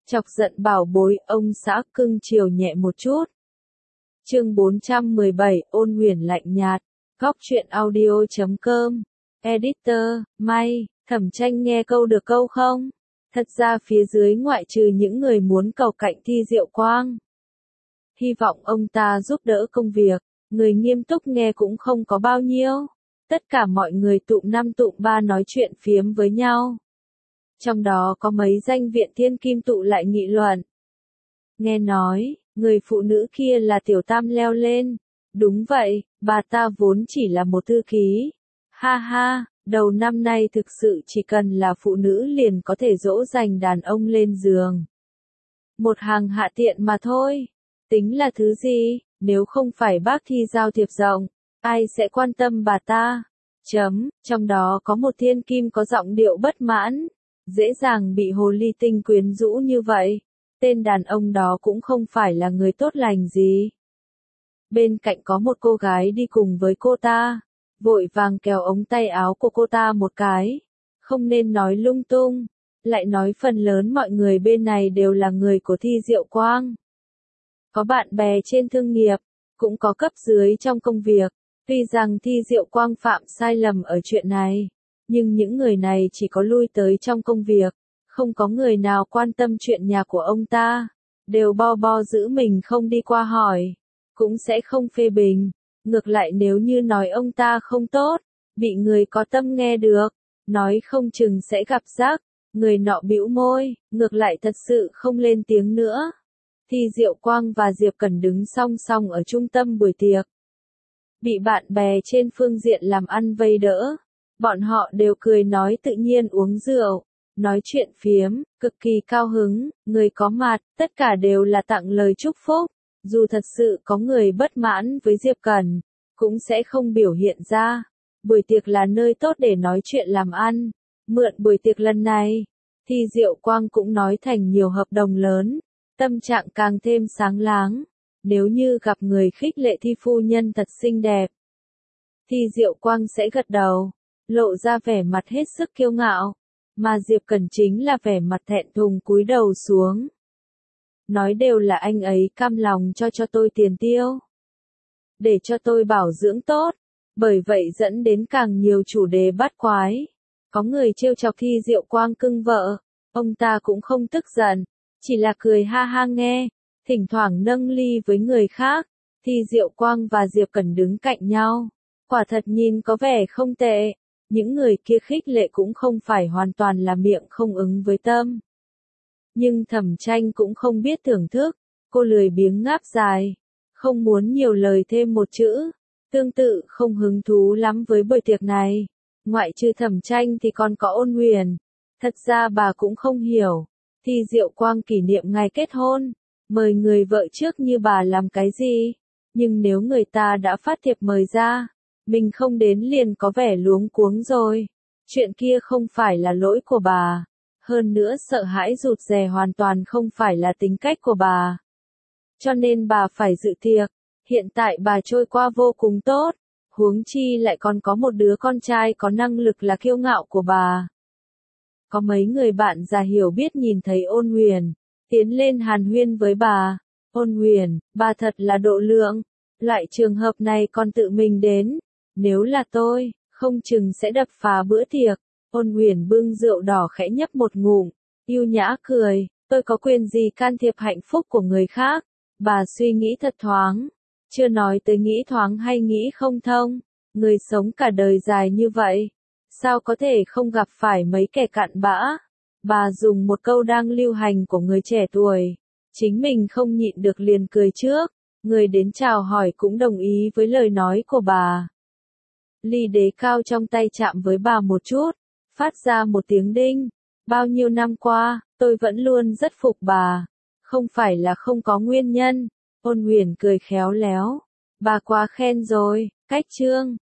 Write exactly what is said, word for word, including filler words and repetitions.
Chọc giận bảo bối, ông xã cưng chiều nhẹ một chút. Chương bốn trăm mười bảy, Ôn Huyền lạnh nhạt. Góc truyện audio chấm com. Editor, May, Thẩm Tranh nghe câu được câu không? Thật ra phía dưới ngoại trừ những người muốn cầu cạnh Thi Diệu Quang, hy vọng ông ta giúp đỡ công việc, người nghiêm túc nghe cũng không có bao nhiêu. Tất cả mọi người tụm năm tụm ba nói chuyện phiếm với nhau. Trong đó có mấy danh viện thiên kim tụ lại nghị luận. Nghe nói, người phụ nữ kia là Tiểu Tam leo lên. Đúng vậy, bà ta vốn chỉ là một thư ký. Ha ha, đầu năm nay thực sự chỉ cần là phụ nữ liền có thể dỗ dành đàn ông lên giường. Một hàng hạ tiện mà thôi. Tính là thứ gì, nếu không phải bác Thi giao thiệp rộng, ai sẽ quan tâm bà ta? Chấm, trong đó có một thiên kim có giọng điệu bất mãn. Dễ dàng bị hồ ly tinh quyến rũ như vậy. Tên đàn ông đó cũng không phải là người tốt lành gì. Bên cạnh có một cô gái đi cùng với cô ta. Vội vàng kéo ống tay áo của cô ta một cái. Không nên nói lung tung. Lại nói phần lớn mọi người bên này đều là người của Thi Diệu Quang. Có bạn bè trên thương nghiệp. Cũng có cấp dưới trong công việc. Tuy rằng Thi Diệu Quang phạm sai lầm ở chuyện này. Nhưng những người này chỉ có lui tới trong công việc, không có người nào quan tâm chuyện nhà của ông ta, đều bo bo giữ mình không đi qua hỏi, cũng sẽ không phê bình. Ngược lại nếu như nói ông ta không tốt, bị người có tâm nghe được, nói không chừng sẽ gặp rắc, người nọ bĩu môi, ngược lại thật sự không lên tiếng nữa. Thi Diệu Quang và Diệp Cẩn đứng song song ở trung tâm buổi tiệc. Bị bạn bè trên phương diện làm ăn vây đỡ. Bọn họ đều cười nói tự nhiên uống rượu, nói chuyện phiếm, cực kỳ cao hứng, người có mặt, tất cả đều là tặng lời chúc phúc. Dù thật sự có người bất mãn với Diệp Cẩn, cũng sẽ không biểu hiện ra. Buổi tiệc là nơi tốt để nói chuyện làm ăn. Mượn buổi tiệc lần này, Thi Diệu Quang cũng nói thành nhiều hợp đồng lớn, tâm trạng càng thêm sáng láng. Nếu như gặp người khích lệ Thi phu nhân thật xinh đẹp, Thi Diệu Quang sẽ gật đầu, lộ ra vẻ mặt hết sức kiêu ngạo, mà Diệp Cẩn chính là vẻ mặt thẹn thùng cúi đầu xuống. Nói đều là anh ấy cam lòng cho cho tôi tiền tiêu, để cho tôi bảo dưỡng tốt, bởi vậy dẫn đến càng nhiều chủ đề bắt quái. Có người trêu chọc Thi Diệu Quang cưng vợ, ông ta cũng không tức giận, chỉ là cười ha ha nghe, thỉnh thoảng nâng ly với người khác. Thi Diệu Quang và Diệp Cẩn đứng cạnh nhau, quả thật nhìn có vẻ không tệ. Những người kia khích lệ cũng không phải hoàn toàn là miệng không ứng với tâm. Nhưng Thẩm Tranh cũng không biết thưởng thức, cô lười biếng ngáp dài, không muốn nhiều lời thêm một chữ, tương tự không hứng thú lắm với buổi tiệc này. Ngoại trừ Thẩm Tranh thì còn có Ôn Huyền. Thật ra bà cũng không hiểu, Thi Diệu Quang kỷ niệm ngày kết hôn, mời người vợ trước như bà làm cái gì, nhưng nếu người ta đã phát thiệp mời ra, mình không đến liền có vẻ luống cuống rồi. Chuyện kia không phải là lỗi của bà. Hơn nữa sợ hãi rụt rè hoàn toàn không phải là tính cách của bà. Cho nên bà phải dự tiệc. Hiện tại bà trôi qua vô cùng tốt. Huống chi lại còn có một đứa con trai có năng lực là kiêu ngạo của bà. Có mấy người bạn già hiểu biết nhìn thấy Ôn Huyền, tiến lên hàn huyên với bà. Ôn Huyền, bà thật là độ lượng. Loại trường hợp này còn tự mình đến. Nếu là tôi, không chừng sẽ đập phá bữa tiệc. Ôn Huyền bưng rượu đỏ khẽ nhấp một ngụm, yêu nhã cười, tôi có quyền gì can thiệp hạnh phúc của người khác. Bà suy nghĩ thật thoáng, chưa nói tới nghĩ thoáng hay nghĩ không thông. Người sống cả đời dài như vậy, sao có thể không gặp phải mấy kẻ cặn bã. Bà dùng một câu đang lưu hành của người trẻ tuổi, chính mình không nhịn được liền cười trước. Người đến chào hỏi cũng đồng ý với lời nói của bà. Ly đế cao trong tay chạm với bà một chút, phát ra một tiếng đinh. Bao nhiêu năm qua, tôi vẫn luôn rất phục bà. Không phải là không có nguyên nhân. Ôn Huyền cười khéo léo. Bà quá khen rồi, cách chương.